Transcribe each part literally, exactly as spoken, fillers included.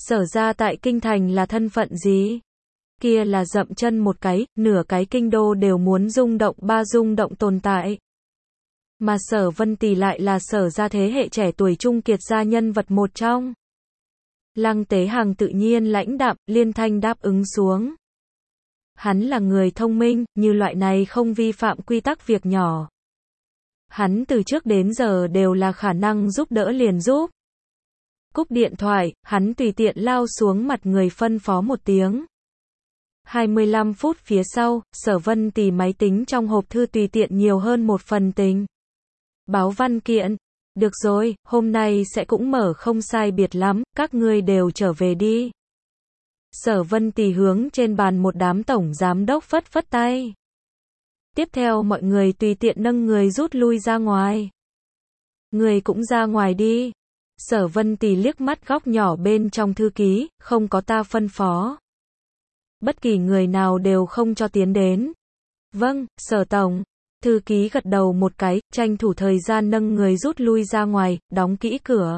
Sở ra tại kinh thành là thân phận gì? Kia là dậm chân một cái, nửa cái kinh đô đều muốn rung động ba rung động tồn tại. Mà Sở Vân Tì lại là Sở ra thế hệ trẻ tuổi trung kiệt gia nhân vật một trong. Lăng Tế Hằng tự nhiên lãnh đạm, liên thanh đáp ứng xuống. Hắn là người thông minh, như loại này không vi phạm quy tắc việc nhỏ. Hắn từ trước đến giờ đều là khả năng giúp đỡ liền giúp. Cúp điện thoại, hắn tùy tiện lao xuống mặt người phân phó một tiếng. hai mươi lăm phút phía sau, Sở Vân Tì máy tính trong hộp thư tùy tiện nhiều hơn một phần tình báo văn kiện. Được rồi, hôm nay sẽ cũng mở không sai biệt lắm, các ngươi đều trở về đi. Sở Vân Tì hướng trên bàn một đám tổng giám đốc phất phất tay. Tiếp theo mọi người tùy tiện nâng người rút lui ra ngoài. Người cũng ra ngoài đi. Sở Vân Tì liếc mắt góc nhỏ bên trong thư ký, không có ta phân phó. Bất kỳ người nào đều không cho tiến đến. Vâng, Sở Tổng. Thư ký gật đầu một cái, tranh thủ thời gian nâng người rút lui ra ngoài, đóng kỹ cửa.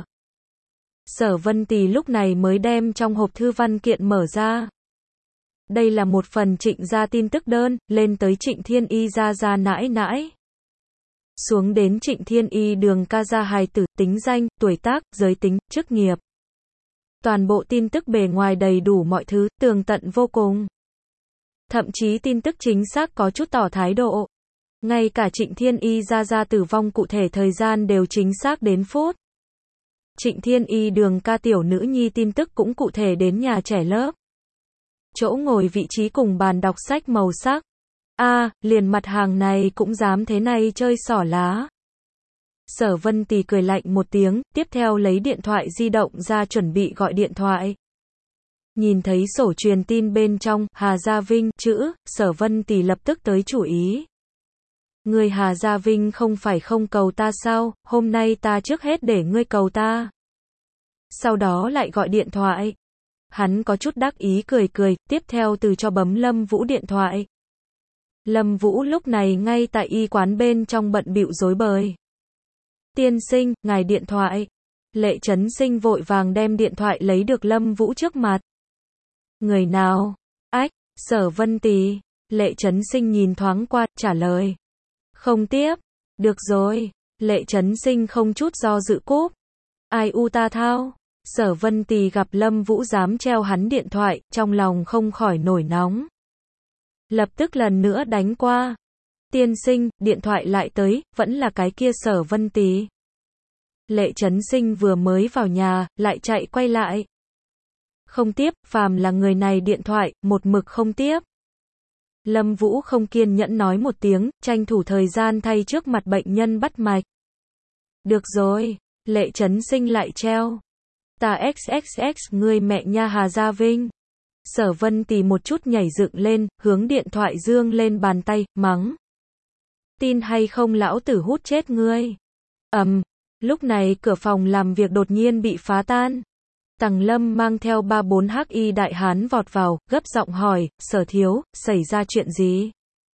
Sở Vân Tì lúc này mới đem trong hộp thư văn kiện mở ra. Đây là một phần Trịnh gia tin tức đơn, lên tới Trịnh Thiên Y gia gia nãi nãi. Xuống đến Trịnh Thiên Y đường ca gia hài tử, tính danh, tuổi tác, giới tính, chức nghiệp. Toàn bộ tin tức bề ngoài đầy đủ mọi thứ, tường tận vô cùng. Thậm chí tin tức chính xác có chút tỏ thái độ. Ngay cả Trịnh Thiên Y gia gia tử vong cụ thể thời gian đều chính xác đến phút. Trịnh Thiên Y đường ca tiểu nữ nhi tin tức cũng cụ thể đến nhà trẻ lớp. Chỗ ngồi vị trí cùng bàn đọc sách màu sắc. A, à, liền mặt hàng này cũng dám thế này chơi xỏ lá. Sở Vân Tì cười lạnh một tiếng, tiếp theo lấy điện thoại di động ra chuẩn bị gọi điện thoại. Nhìn thấy sổ truyền tin bên trong, Hà Gia Vinh, chữ, Sở Vân Tì lập tức tới chủ ý. Người Hà Gia Vinh không phải không cầu ta sao, hôm nay ta trước hết để ngươi cầu ta. Sau đó lại gọi điện thoại. Hắn có chút đắc ý cười cười, tiếp theo từ cho bấm Lâm Vũ điện thoại. Lâm Vũ lúc này ngay tại y quán bên trong bận bịu rối bời. Tiên sinh, ngài điện thoại. Lệ Chấn Sinh vội vàng đem điện thoại lấy được Lâm Vũ trước mặt. Người nào? Ách, Sở Vân Tì. Lệ Chấn Sinh nhìn thoáng qua, trả lời. Không tiếp. Được rồi. Lệ Chấn Sinh không chút do dự cúp. Ai u ta thao. Sở Vân Tì gặp Lâm Vũ dám treo hắn điện thoại, trong lòng không khỏi nổi nóng. Lập tức lần nữa đánh qua. Tiên sinh, điện thoại lại tới, vẫn là cái kia Sở Vân Tì. Lệ Chấn Sinh vừa mới vào nhà, lại chạy quay lại. Không tiếp, phàm là người này điện thoại, một mực không tiếp. Lâm Vũ không kiên nhẫn nói một tiếng, tranh thủ thời gian thay trước mặt bệnh nhân bắt mạch. Được rồi, Lệ Chấn Sinh lại treo. Ta xxx ngươi mẹ nha Hà Gia Vinh. Sở Vân Tì một chút nhảy dựng lên, hướng điện thoại dương lên bàn tay, mắng. Tin hay không lão tử hút chết ngươi. Ầm, um, lúc này cửa phòng làm việc đột nhiên bị phá tan. Tằng Lâm mang theo ba bốn hắc y đại hán vọt vào, gấp giọng hỏi, Sở thiếu, xảy ra chuyện gì?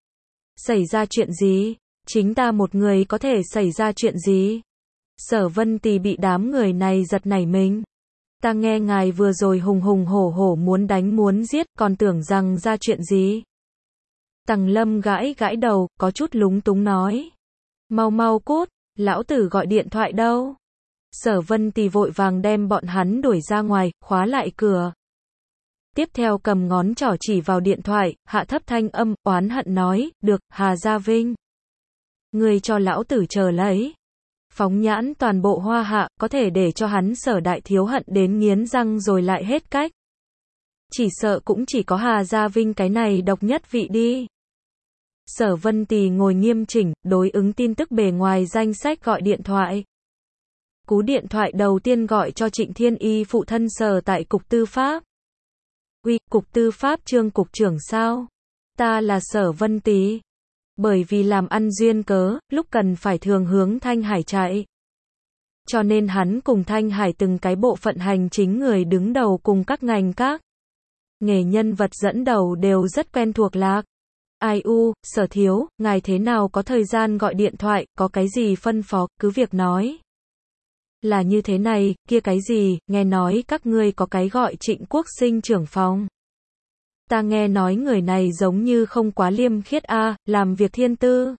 Xảy ra chuyện gì? Chính ta một người có thể xảy ra chuyện gì? Sở Vân Tì bị đám người này giật nảy mình. Ta nghe ngài vừa rồi hùng hùng hổ hổ muốn đánh muốn giết, còn tưởng rằng ra chuyện gì? Tằng Lâm gãi gãi đầu, có chút lúng túng nói. Mau mau cút, lão tử gọi điện thoại đâu? Sở Vân Tì vội vàng đem bọn hắn đuổi ra ngoài, khóa lại cửa. Tiếp theo cầm ngón trỏ chỉ vào điện thoại, hạ thấp thanh âm, oán hận nói, được, Hà Gia Vinh. Người cho lão tử chờ lấy. Phóng nhãn toàn bộ Hoa Hạ, có thể để cho hắn Sở đại thiếu hận đến nghiến răng rồi lại hết cách. Chỉ sợ cũng chỉ có Hà Gia Vinh cái này độc nhất vị đi. Sở Vân Tì ngồi nghiêm chỉnh, đối ứng tin tức bề ngoài danh sách gọi điện thoại. Cú điện thoại đầu tiên gọi cho Trịnh Thiên Y phụ thân Sở tại Cục Tư pháp. Uy, Cục Tư pháp Trương Cục trưởng sao? Ta là Sở Vân Tì. Bởi vì làm ăn duyên cớ, lúc cần phải thường hướng Thanh Hải chạy. Cho nên hắn cùng Thanh Hải từng cái bộ phận hành chính người đứng đầu cùng các ngành các nghề nhân vật dẫn đầu đều rất quen thuộc lạc. Ai u, Sở thiếu, ngài thế nào có thời gian gọi điện thoại, có cái gì phân phó, cứ việc nói. Là như thế này, kia cái gì, nghe nói các ngươi có cái gọi Trịnh Quốc Sinh trưởng phòng. Ta nghe nói người này giống như không quá liêm khiết a, làm việc thiên tư.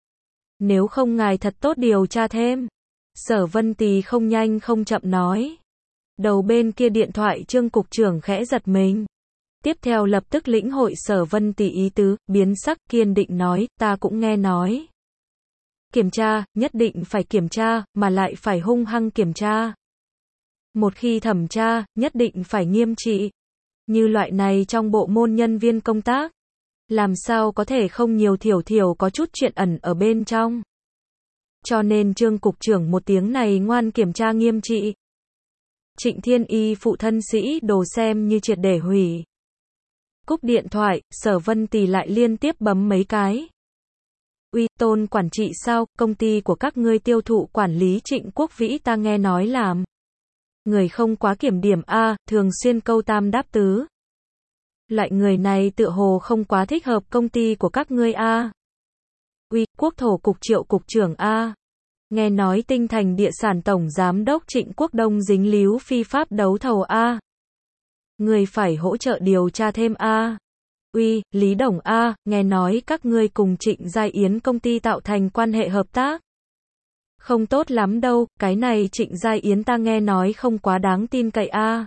Nếu không ngài thật tốt điều tra thêm. Sở Vân Tì không nhanh không chậm nói. Đầu bên kia điện thoại Trương cục trưởng khẽ giật mình. Tiếp theo lập tức lĩnh hội Sở Vân Tì ý tứ, biến sắc kiên định nói, ta cũng nghe nói. Kiểm tra, nhất định phải kiểm tra, mà lại phải hung hăng kiểm tra. Một khi thẩm tra, nhất định phải nghiêm trị. Như loại này trong bộ môn nhân viên công tác, làm sao có thể không nhiều thiểu thiểu có chút chuyện ẩn ở bên trong. Cho nên Trương cục trưởng một tiếng này ngoan kiểm tra nghiêm trị. Trịnh Thiên Y phụ thân sĩ đồ xem như triệt để hủy. Cúp điện thoại, Sở Vân Tì lại liên tiếp bấm mấy cái. Uy, Tôn quản trị sao, công ty của các ngươi tiêu thụ quản lý Trịnh Quốc Vĩ ta nghe nói làm. Người không quá kiểm điểm a, thường xuyên câu tam đáp tứ. Loại người này tựa hồ không quá thích hợp công ty của các ngươi a. Uy, Quốc thổ cục Triệu cục trưởng a. Nghe nói Tinh Thành địa sản tổng giám đốc Trịnh Quốc Đông dính líu phi pháp đấu thầu a. Người phải hỗ trợ điều tra thêm a. Uy, Lý Đồng a, nghe nói các ngươi cùng Trịnh Giai Yến công ty tạo thành quan hệ hợp tác. Không tốt lắm đâu, cái này Trịnh Giai Yến ta nghe nói không quá đáng tin cậy a.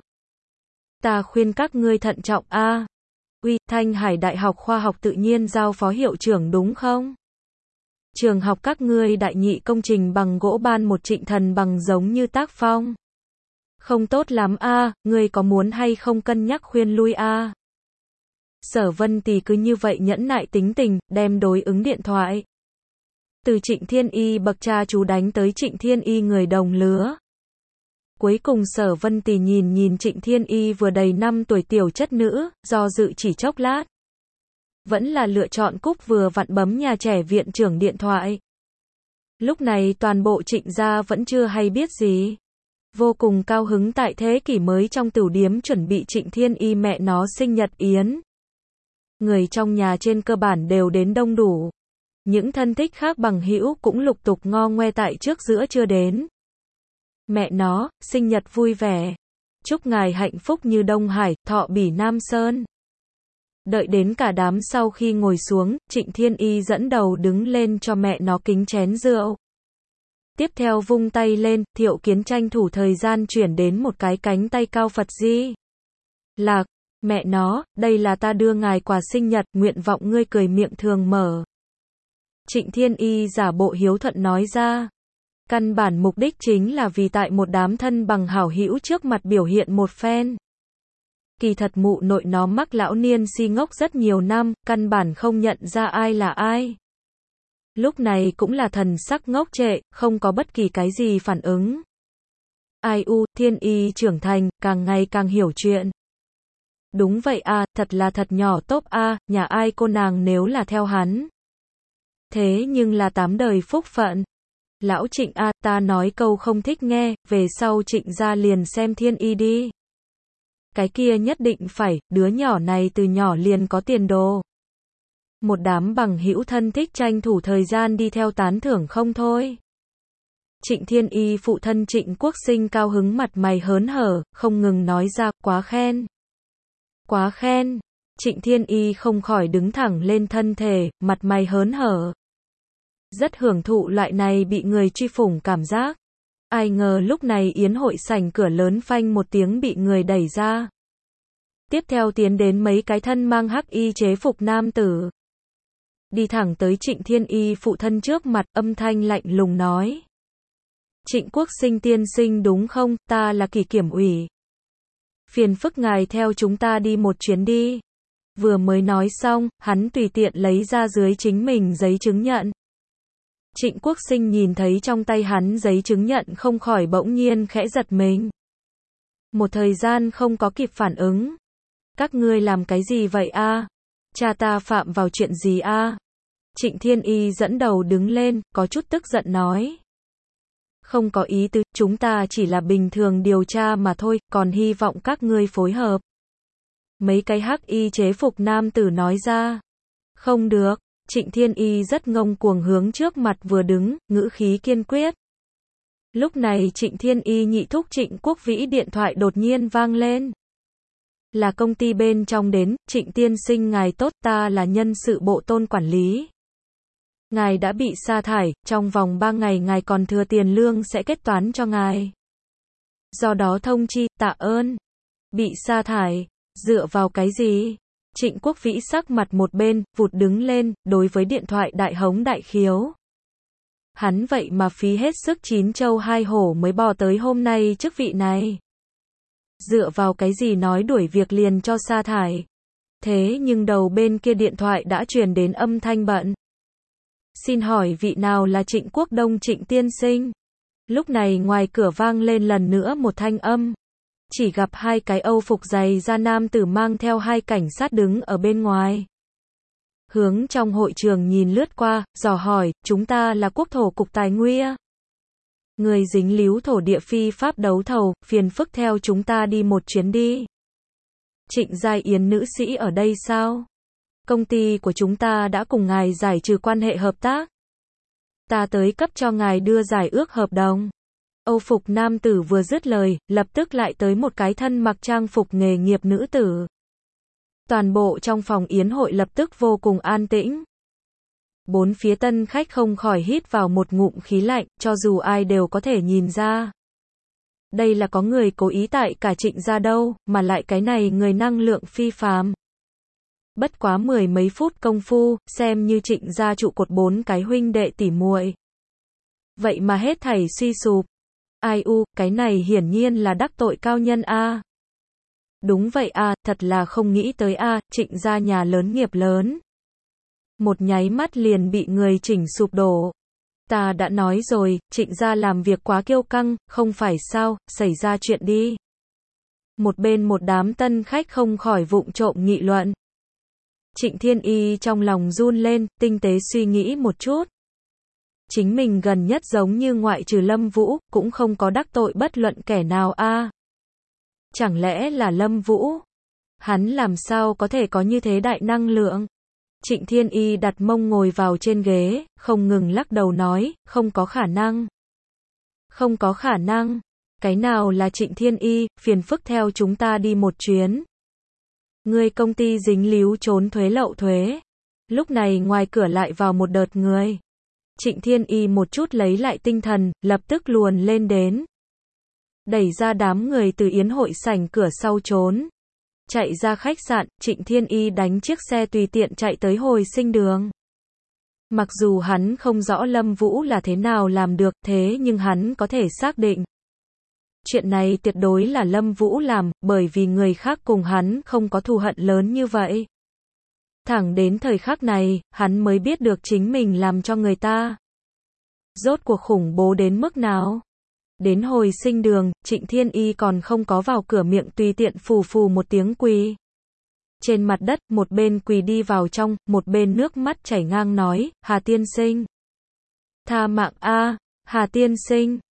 Ta khuyên các ngươi thận trọng a. Uy, Thanh Hải Đại học Khoa học Tự nhiên giao phó hiệu trưởng đúng không? Trường học các ngươi đại nhị công trình bằng gỗ ban một Trịnh Thần bằng giống như tác phong. Không tốt lắm a, ngươi có muốn hay không cân nhắc khuyên lui a. Sở Vân Tì cứ như vậy nhẫn nại tính tình, đem đối ứng điện thoại. Từ Trịnh Thiên Y bậc cha chú đánh tới Trịnh Thiên Y người đồng lứa. Cuối cùng Sở Vân Tì nhìn nhìn Trịnh Thiên Y vừa đầy năm tuổi tiểu chất nữ, do dự chỉ chốc lát. Vẫn là lựa chọn cúp vừa vặn bấm nhà trẻ viện trưởng điện thoại. Lúc này toàn bộ Trịnh gia vẫn chưa hay biết gì. Vô cùng cao hứng tại thế kỷ mới trong tửu điếm chuẩn bị Trịnh Thiên Y mẹ nó sinh nhật yến. Người trong nhà trên cơ bản đều đến đông đủ. Những thân thích khác bằng hữu cũng lục tục ngo ngoe tại trước giữa chưa đến. Mẹ nó, sinh nhật vui vẻ. Chúc ngài hạnh phúc như Đông Hải, thọ bỉ Nam Sơn. Đợi đến cả đám sau khi ngồi xuống, Trịnh Thiên Y dẫn đầu đứng lên cho mẹ nó kính chén rượu. Tiếp theo vung tay lên, Thiệu Kiến tranh thủ thời gian chuyển đến một cái cánh tay cao Phật Di. Lạc, mẹ nó, đây là ta đưa ngài quà sinh nhật, nguyện vọng ngươi cười miệng thường mở. Trịnh Thiên Y giả bộ hiếu thuận nói ra. Căn bản mục đích chính là vì tại một đám thân bằng hảo hữu trước mặt biểu hiện một phen. Kỳ thật mụ nội nó mắc lão niên si ngốc rất nhiều năm, căn bản không nhận ra ai là ai. Lúc này cũng là thần sắc ngốc trệ, không có bất kỳ cái gì phản ứng. Ai u, Thiên Y trưởng thành, càng ngày càng hiểu chuyện. Đúng vậy a, thật là thật nhỏ tốt a, nhà ai cô nàng nếu là theo hắn. Thế nhưng là tám đời phúc phận. Lão Trịnh a, ta nói câu không thích nghe, về sau Trịnh gia liền xem Thiên Y đi. Cái kia nhất định phải, đứa nhỏ này từ nhỏ liền có tiền đồ. Một đám bằng hữu thân thích tranh thủ thời gian đi theo tán thưởng không thôi. Trịnh Thiên Y phụ thân Trịnh Quốc Sinh cao hứng mặt mày hớn hở, không ngừng nói ra, quá khen. Quá khen. Trịnh Thiên Y không khỏi đứng thẳng lên thân thể, mặt mày hớn hở. Rất hưởng thụ loại này bị người truy phủng cảm giác. Ai ngờ lúc này yến hội sảnh cửa lớn phanh một tiếng bị người đẩy ra. Tiếp theo tiến đến mấy cái thân mang hắc y chế phục nam tử. Đi thẳng tới Trịnh Thiên Y phụ thân trước mặt, âm thanh lạnh lùng nói. Trịnh Quốc Sinh tiên sinh đúng không, ta là Kỳ Kiểm ủy. Phiền phức ngài theo chúng ta đi một chuyến đi. Vừa mới nói xong, hắn tùy tiện lấy ra dưới chính mình giấy chứng nhận. Trịnh Quốc Sinh nhìn thấy trong tay hắn giấy chứng nhận không khỏi bỗng nhiên khẽ giật mình. Một thời gian không có kịp phản ứng. Các ngươi làm cái gì vậy a? Cha ta phạm vào chuyện gì a? Trịnh Thiên Y dẫn đầu đứng lên, có chút tức giận nói. Không có ý tứ, chúng ta chỉ là bình thường điều tra mà thôi, còn hy vọng các ngươi phối hợp. Mấy cái hắc y chế phục nam tử nói ra. Không được. Trịnh Thiên Y rất ngông cuồng hướng trước mặt vừa đứng, ngữ khí kiên quyết. Lúc này Trịnh Thiên Y nhị thúc Trịnh Quốc Vĩ điện thoại đột nhiên vang lên. Là công ty bên trong đến, Trịnh tiên sinh ngài tốt, ta là nhân sự bộ Tôn quản lý. Ngài đã bị sa thải, trong vòng ba ngày ngài còn thừa tiền lương sẽ kết toán cho ngài. Do đó thông chi, tạ ơn. Bị sa thải, dựa vào cái gì? Trịnh Quốc Vĩ sắc mặt một bên, vụt đứng lên, đối với điện thoại đại hống đại khiếu. Hắn vậy mà phí hết sức chín châu hai hổ mới bò tới hôm nay chức vị này. Dựa vào cái gì nói đuổi việc liền cho sa thải. Thế nhưng đầu bên kia điện thoại đã truyền đến âm thanh bận. Xin hỏi vị nào là Trịnh Quốc Đông Trịnh tiên sinh? Lúc này ngoài cửa vang lên lần nữa một thanh âm. Chỉ gặp hai cái âu phục dày da nam tử mang theo hai cảnh sát đứng ở bên ngoài. Hướng trong hội trường nhìn lướt qua, dò hỏi, chúng ta là Quốc thổ cục tài nguyên. Người dính líu thổ địa phi pháp đấu thầu, phiền phức theo chúng ta đi một chuyến đi. Trịnh Giai Yến nữ sĩ ở đây sao? Công ty của chúng ta đã cùng ngài giải trừ quan hệ hợp tác. Ta tới cấp cho ngài đưa giải ước hợp đồng. Âu phục nam tử vừa dứt lời, lập tức lại tới một cái thân mặc trang phục nghề nghiệp nữ tử. Toàn bộ trong phòng yến hội lập tức vô cùng an tĩnh. Bốn phía tân khách không khỏi hít vào một ngụm khí lạnh, cho dù ai đều có thể nhìn ra. Đây là có người cố ý tại cả Trịnh gia đâu, mà lại cái này người năng lượng phi phàm. Bất quá mười mấy phút công phu, xem như Trịnh gia trụ cột bốn cái huynh đệ tỉ muội. Vậy mà hết thảy suy sụp. Ai u, cái này hiển nhiên là đắc tội cao nhân a. Đúng vậy a, thật là không nghĩ tới a, Trịnh gia nhà lớn nghiệp lớn. Một nháy mắt liền bị người chỉnh sụp đổ. Ta đã nói rồi, Trịnh gia làm việc quá kiêu căng, không phải sao, xảy ra chuyện đi. Một bên một đám tân khách không khỏi vụng trộm nghị luận. Trịnh Thiên Y trong lòng run lên, tinh tế suy nghĩ một chút. Chính mình gần nhất giống như ngoại trừ Lâm Vũ, cũng không có đắc tội bất luận kẻ nào a. Chẳng lẽ là Lâm Vũ? Hắn làm sao có thể có như thế đại năng lượng? Trịnh Thiên Y đặt mông ngồi vào trên ghế, không ngừng lắc đầu nói, không có khả năng. Không có khả năng. Cái nào là Trịnh Thiên Y, phiền phức theo chúng ta đi một chuyến. Người công ty dính líu trốn thuế lậu thuế. Lúc này ngoài cửa lại vào một đợt người. Trịnh Thiên Y một chút lấy lại tinh thần, lập tức luồn lên đến. Đẩy ra đám người từ yến hội sảnh cửa sau trốn. Chạy ra khách sạn, Trịnh Thiên Y đánh chiếc xe tùy tiện chạy tới hồi sinh đường. Mặc dù hắn không rõ Lâm Vũ là thế nào làm được, thế nhưng hắn có thể xác định. Chuyện này tuyệt đối là Lâm Vũ làm, bởi vì người khác cùng hắn không có thù hận lớn như vậy. Thẳng đến thời khắc này, hắn mới biết được chính mình làm cho người ta. Rốt cuộc khủng bố đến mức nào? Đến hồi sinh đường, Trịnh Thiên Y còn không có vào cửa miệng tùy tiện phù phù một tiếng quỳ. Trên mặt đất, một bên quỳ đi vào trong, một bên nước mắt chảy ngang nói, Hà tiên sinh. Tha mạng a, Hà tiên sinh.